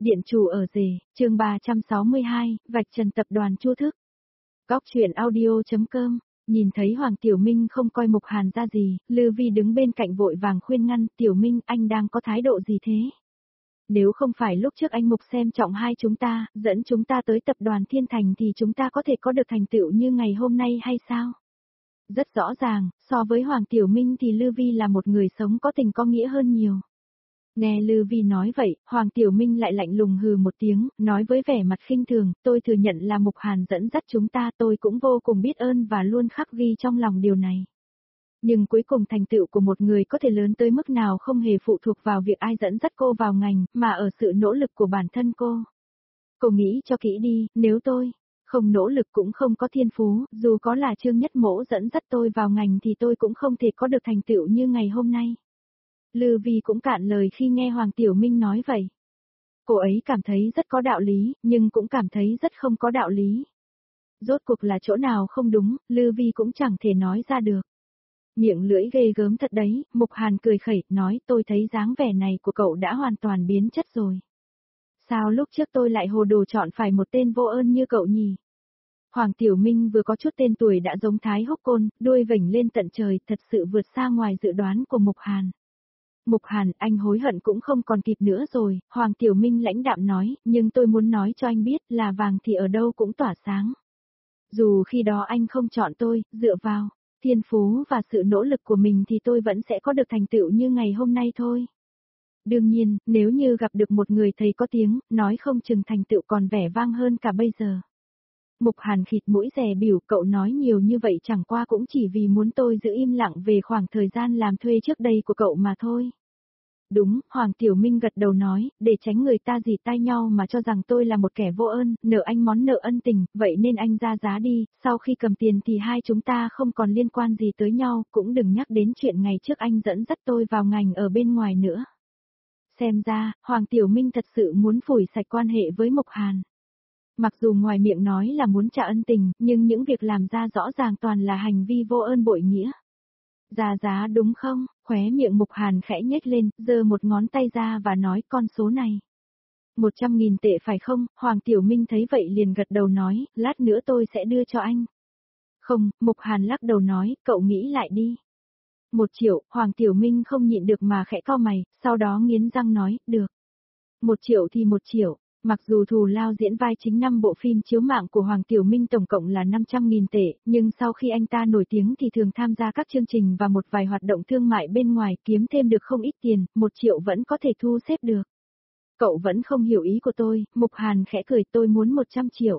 Điện chủ ở rể, chương 362, vạch trần tập đoàn Chu Thức. Góc truyện audio.com, nhìn thấy Hoàng Tiểu Minh không coi Mục Hàn ra gì, Lư Vi đứng bên cạnh vội vàng khuyên ngăn, Tiểu Minh anh đang có thái độ gì thế? Nếu không phải lúc trước anh Mục xem trọng hai chúng ta, dẫn chúng ta tới tập đoàn Thiên Thành thì chúng ta có thể có được thành tựu như ngày hôm nay hay sao? Rất rõ ràng, so với Hoàng Tiểu Minh thì Lư Vi là một người sống có tình có nghĩa hơn nhiều. Nghe Lư Vi nói vậy, Hoàng Tiểu Minh lại lạnh lùng hừ một tiếng, nói với vẻ mặt khinh thường, tôi thừa nhận là Mục Hàn dẫn dắt chúng ta, tôi cũng vô cùng biết ơn và luôn khắc ghi trong lòng điều này. Nhưng cuối cùng thành tựu của một người có thể lớn tới mức nào không hề phụ thuộc vào việc ai dẫn dắt cô vào ngành, mà ở sự nỗ lực của bản thân cô. Cô nghĩ cho kỹ đi, nếu tôi không nỗ lực cũng không có thiên phú, dù có là Trương Nhất Mỗ dẫn dắt tôi vào ngành thì tôi cũng không thể có được thành tựu như ngày hôm nay. Lư Vi cũng cạn lời khi nghe Hoàng Tiểu Minh nói vậy. Cô ấy cảm thấy rất có đạo lý, nhưng cũng cảm thấy rất không có đạo lý. Rốt cuộc là chỗ nào không đúng, Lư Vi cũng chẳng thể nói ra được. Miệng lưỡi ghê gớm thật đấy, Mục Hàn cười khẩy, nói tôi thấy dáng vẻ này của cậu đã hoàn toàn biến chất rồi. Sao lúc trước tôi lại hồ đồ chọn phải một tên vô ơn như cậu nhỉ? Hoàng Tiểu Minh vừa có chút tên tuổi đã giống Thái Húc Côn, đuôi vểnh lên tận trời, thật sự vượt xa ngoài dự đoán của Mục Hàn. Mục Hàn, anh hối hận cũng không còn kịp nữa rồi, Hoàng Tiểu Minh lãnh đạm nói, nhưng tôi muốn nói cho anh biết là vàng thì ở đâu cũng tỏa sáng. Dù khi đó anh không chọn tôi, dựa vào thiên phú và sự nỗ lực của mình thì tôi vẫn sẽ có được thành tựu như ngày hôm nay thôi. Đương nhiên, nếu như gặp được một người thầy có tiếng, nói không chừng thành tựu còn vẻ vang hơn cả bây giờ. Mục Hàn khịt mũi dè biểu, cậu nói nhiều như vậy chẳng qua cũng chỉ vì muốn tôi giữ im lặng về khoảng thời gian làm thuê trước đây của cậu mà thôi. Đúng, Hoàng Tiểu Minh gật đầu nói, để tránh người ta dì tai nhau mà cho rằng tôi là một kẻ vô ơn, nợ anh món nợ ân tình, vậy nên anh ra giá đi, sau khi cầm tiền thì hai chúng ta không còn liên quan gì tới nhau, cũng đừng nhắc đến chuyện ngày trước anh dẫn dắt tôi vào ngành ở bên ngoài nữa. Xem ra, Hoàng Tiểu Minh thật sự muốn phủi sạch quan hệ với Mục Hàn. Mặc dù ngoài miệng nói là muốn trả ân tình, nhưng những việc làm ra rõ ràng toàn là hành vi vô ơn bội nghĩa. Ra giá đúng không? Khóe miệng Mục Hàn khẽ nhếch lên, giơ một ngón tay ra và nói con số này. 100.000 tệ phải không? Hoàng Tiểu Minh thấy vậy liền gật đầu nói, lát nữa tôi sẽ đưa cho anh. Không, Mục Hàn lắc đầu nói, cậu nghĩ lại đi. 1 triệu, Hoàng Tiểu Minh không nhịn được mà khẽ cau mày, sau đó nghiến răng nói, được. 1 triệu thì 1 triệu. Mặc dù thù lao diễn vai chính 5 bộ phim chiếu mạng của Hoàng Tiểu Minh tổng cộng là 500.000 tệ, nhưng sau khi anh ta nổi tiếng thì thường tham gia các chương trình và một vài hoạt động thương mại bên ngoài kiếm thêm được không ít tiền, 1 triệu vẫn có thể thu xếp được. Cậu vẫn không hiểu ý của tôi, Mục Hàn khẽ cười, tôi muốn 100 triệu.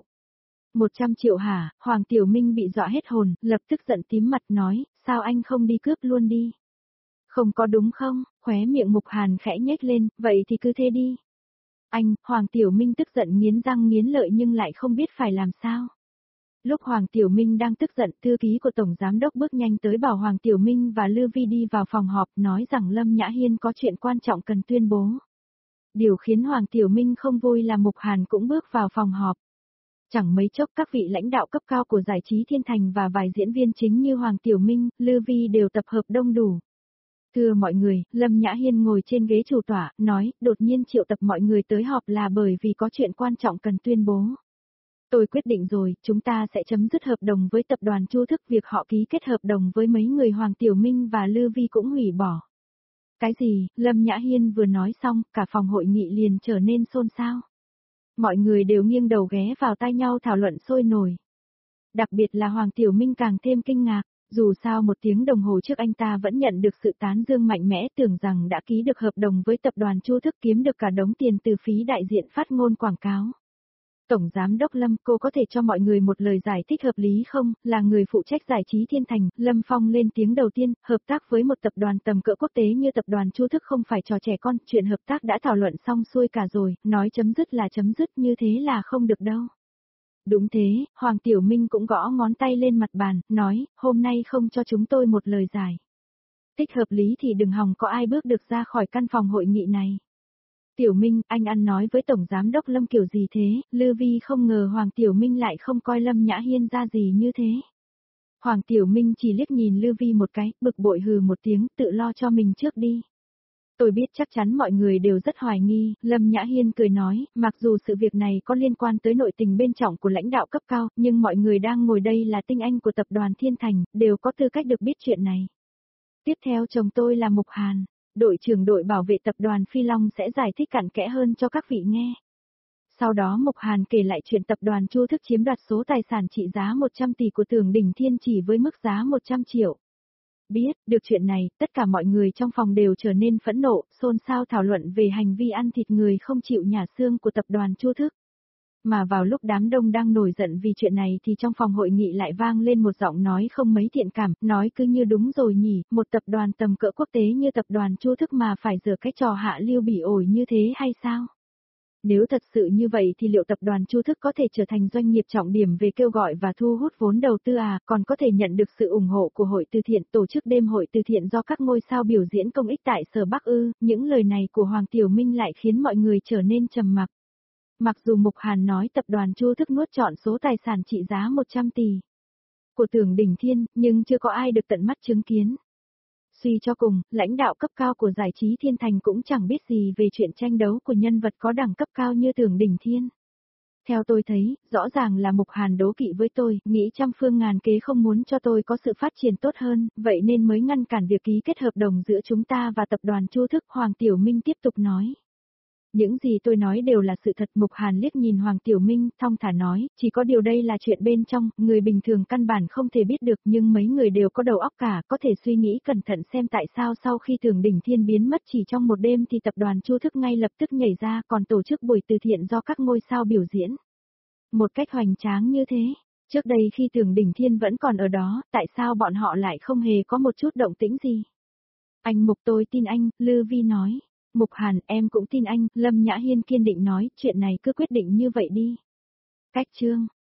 100 triệu hả? Hoàng Tiểu Minh bị dọa hết hồn, lập tức giận tím mặt nói, sao anh không đi cướp luôn đi? Không có đúng không? Khóe miệng Mục Hàn khẽ nhếch lên, vậy thì cứ thế đi. Anh, Hoàng Tiểu Minh tức giận nghiến răng nghiến lợi nhưng lại không biết phải làm sao. Lúc Hoàng Tiểu Minh đang tức giận, thư ký của Tổng Giám Đốc bước nhanh tới bảo Hoàng Tiểu Minh và Lư Vi đi vào phòng họp nói rằng Lâm Nhã Hiên có chuyện quan trọng cần tuyên bố. Điều khiến Hoàng Tiểu Minh không vui là Mục Hàn cũng bước vào phòng họp. Chẳng mấy chốc các vị lãnh đạo cấp cao của giải trí Thiên Thành và vài diễn viên chính như Hoàng Tiểu Minh, Lư Vi đều tập hợp đông đủ. Thưa mọi người, Lâm Nhã Hiên ngồi trên ghế chủ tọa, nói, đột nhiên triệu tập mọi người tới họp là bởi vì có chuyện quan trọng cần tuyên bố. Tôi quyết định rồi, chúng ta sẽ chấm dứt hợp đồng với tập đoàn Chu Thức, việc họ ký kết hợp đồng với mấy người Hoàng Tiểu Minh và Lư Vi cũng hủy bỏ. Cái gì? Lâm Nhã Hiên vừa nói xong, cả phòng hội nghị liền trở nên xôn xao. Mọi người đều nghiêng đầu ghé vào tai nhau thảo luận sôi nổi. Đặc biệt là Hoàng Tiểu Minh càng thêm kinh ngạc. Dù sao 1 tiếng đồng hồ trước anh ta vẫn nhận được sự tán dương mạnh mẽ, tưởng rằng đã ký được hợp đồng với tập đoàn Chu Thức, kiếm được cả đống tiền từ phí đại diện phát ngôn quảng cáo. Tổng Giám Đốc Lâm, cô có thể cho mọi người một lời giải thích hợp lý không? Là người phụ trách giải trí Thiên Thành, Lâm Phong lên tiếng đầu tiên, hợp tác với một tập đoàn tầm cỡ quốc tế như tập đoàn Chu Thức không phải trò trẻ con, chuyện hợp tác đã thảo luận xong xuôi cả rồi, nói chấm dứt là chấm dứt, như thế là không được đâu. Đúng thế, Hoàng Tiểu Minh cũng gõ ngón tay lên mặt bàn, nói, hôm nay không cho chúng tôi một lời giải thích hợp lý thì đừng hòng có ai bước được ra khỏi căn phòng hội nghị này. Tiểu Minh, anh ăn nói với Tổng Giám Đốc Lâm kiểu gì thế? Lư Vi không ngờ Hoàng Tiểu Minh lại không coi Lâm Nhã Hiên ra gì như thế. Hoàng Tiểu Minh chỉ liếc nhìn Lư Vi một cái, bực bội hừ một tiếng, tự lo cho mình trước đi. Tôi biết chắc chắn mọi người đều rất hoài nghi, Lâm Nhã Hiên cười nói, mặc dù sự việc này có liên quan tới nội tình bên trong của lãnh đạo cấp cao, nhưng mọi người đang ngồi đây là tinh anh của tập đoàn Thiên Thành, đều có tư cách được biết chuyện này. Tiếp theo chồng tôi là Mục Hàn, đội trưởng đội bảo vệ tập đoàn Phi Long sẽ giải thích cặn kẽ hơn cho các vị nghe. Sau đó Mục Hàn kể lại chuyện tập đoàn Chu Thức chiếm đoạt số tài sản trị giá 100 tỷ của Tưởng Đỉnh Thiên chỉ với mức giá 100 triệu. Biết được chuyện này, tất cả mọi người trong phòng đều trở nên phẫn nộ, xôn xao thảo luận về hành vi ăn thịt người không chịu nhả xương của tập đoàn Chu Thức. Mà vào lúc đám đông đang nổi giận vì chuyện này thì trong phòng hội nghị lại vang lên một giọng nói không mấy thiện cảm, nói cứ như đúng rồi nhỉ, một tập đoàn tầm cỡ quốc tế như tập đoàn Chu Thức mà phải giở cái trò hạ lưu bỉ ổi như thế hay sao? Nếu thật sự như vậy thì liệu tập đoàn Chu Thức có thể trở thành doanh nghiệp trọng điểm về kêu gọi và thu hút vốn đầu tư còn có thể nhận được sự ủng hộ của hội từ thiện, tổ chức đêm hội từ thiện do các ngôi sao biểu diễn công ích tại Sở Bắc ư? Những lời này của Hoàng Tiểu Minh lại khiến mọi người trở nên trầm mặc. Mặc dù Mục Hàn nói tập đoàn Chu Thức nuốt trọn số tài sản trị giá 100 tỷ của Tưởng Đỉnh Thiên, nhưng chưa có ai được tận mắt chứng kiến. Suy cho cùng, lãnh đạo cấp cao của giải trí Thiên Thành cũng chẳng biết gì về chuyện tranh đấu của nhân vật có đẳng cấp cao như Tưởng Đỉnh Thiên. Theo tôi thấy, rõ ràng là Mục Hàn đố kỵ với tôi, nghĩ trăm phương ngàn kế không muốn cho tôi có sự phát triển tốt hơn, vậy nên mới ngăn cản việc ký kết hợp đồng giữa chúng ta và tập đoàn Chu Thức. Hoàng Tiểu Minh tiếp tục nói. Những gì tôi nói đều là sự thật. Mục Hàn liếc nhìn Hoàng Tiểu Minh, thong thả nói, chỉ có điều đây là chuyện bên trong, người bình thường căn bản không thể biết được, nhưng mấy người đều có đầu óc cả, có thể suy nghĩ cẩn thận xem tại sao sau khi Tưởng Đỉnh Thiên biến mất chỉ trong một đêm thì tập đoàn Chu Thức ngay lập tức nhảy ra còn tổ chức buổi từ thiện do các ngôi sao biểu diễn. Một cách hoành tráng như thế, trước đây khi Tưởng Đỉnh Thiên vẫn còn ở đó, tại sao bọn họ lại không hề có một chút động tĩnh gì? Anh Mục tôi tin anh, Lư Vi nói. Mục Hàn, em cũng tin anh, Lâm Nhã Hiên kiên định nói, chuyện này cứ quyết định như vậy đi. Cách chương